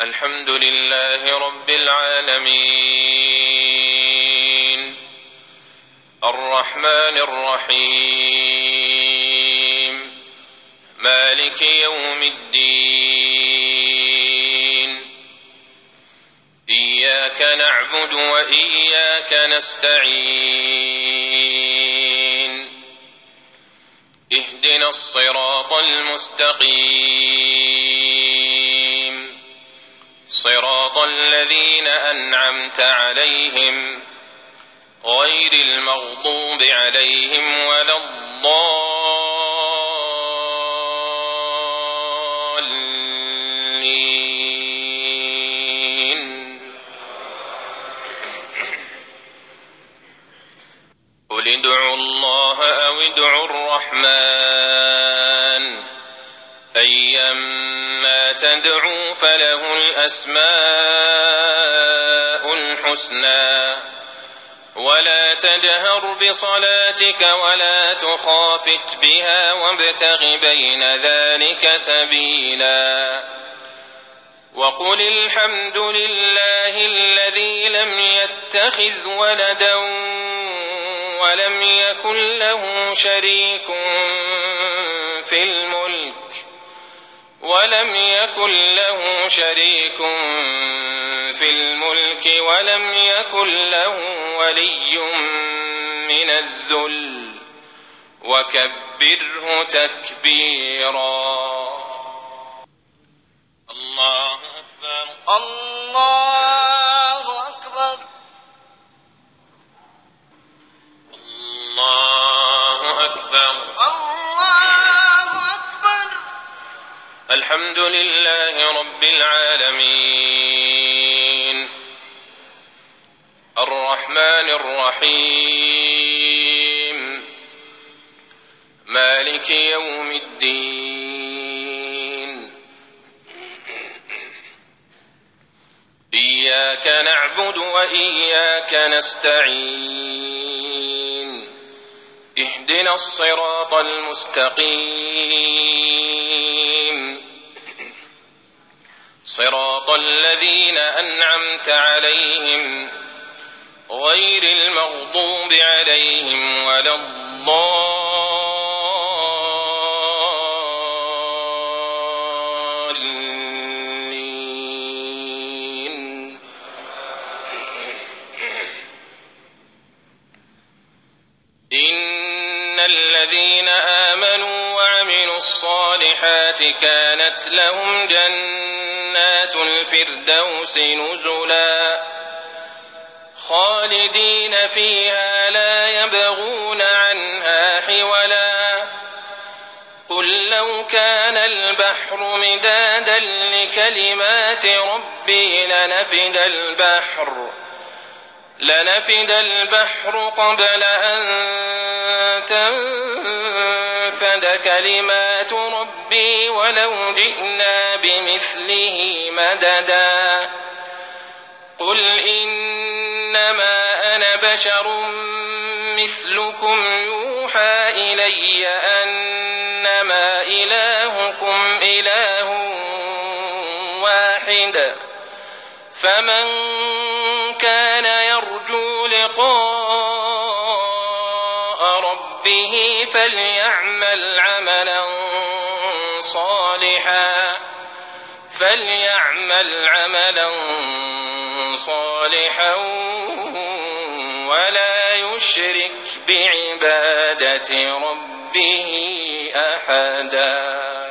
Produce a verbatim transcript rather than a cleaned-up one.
الحمد لله رب العالمين الرحمن الرحيم مالك يوم الدين إياك نعبد وإياك نستعين اهدنا الصراط المستقيم صراط الذين أنعمت عليهم غير المغضوب عليهم ولا الضالين. قل ادعوا الله أو ادعوا الرحمن أيما تدعوا فله الأسماء الحسنى ولا تجهر بصلاتك ولا تخافت بها وابتغ بين ذلك سبيلا وقل الحمد لله الذي لم يتخذ ولدا ولم يكن له شريك في الملك ولم يكن له شريك في الملك ولم يكن له ولي من الذل وكبره تكبيرا. الله أكبر الله أكبر الله أكبر الله أكبر. الحمد لله رب العالمين الرحمن الرحيم مالك يوم الدين إياك نعبد وإياك نستعين اهدنا الصراط المستقيم صراط الذين أنعمت عليهم غير المغضوب عليهم ولا الضالين. إن الذين آمنوا وعملوا الصالحات كانت لهم جنات الفردوس نزلا خالدين فيها لا يبغون عنها حولا. قل لو كان البحر مدادا لكلمات ربي لنفد البحر لنفد البحر قبل أن تنفد كلمات ربي ولو جئنا بمثله مددا. قل إنما أنا بشر مثلكم يوحى إلي أنما إلهكم إله واحد فمن كان يرجو لقاء ربه فليعمل عملا صالحا فليعمل عملا صالحا ولا يشرك بعبادة ربه أحدا.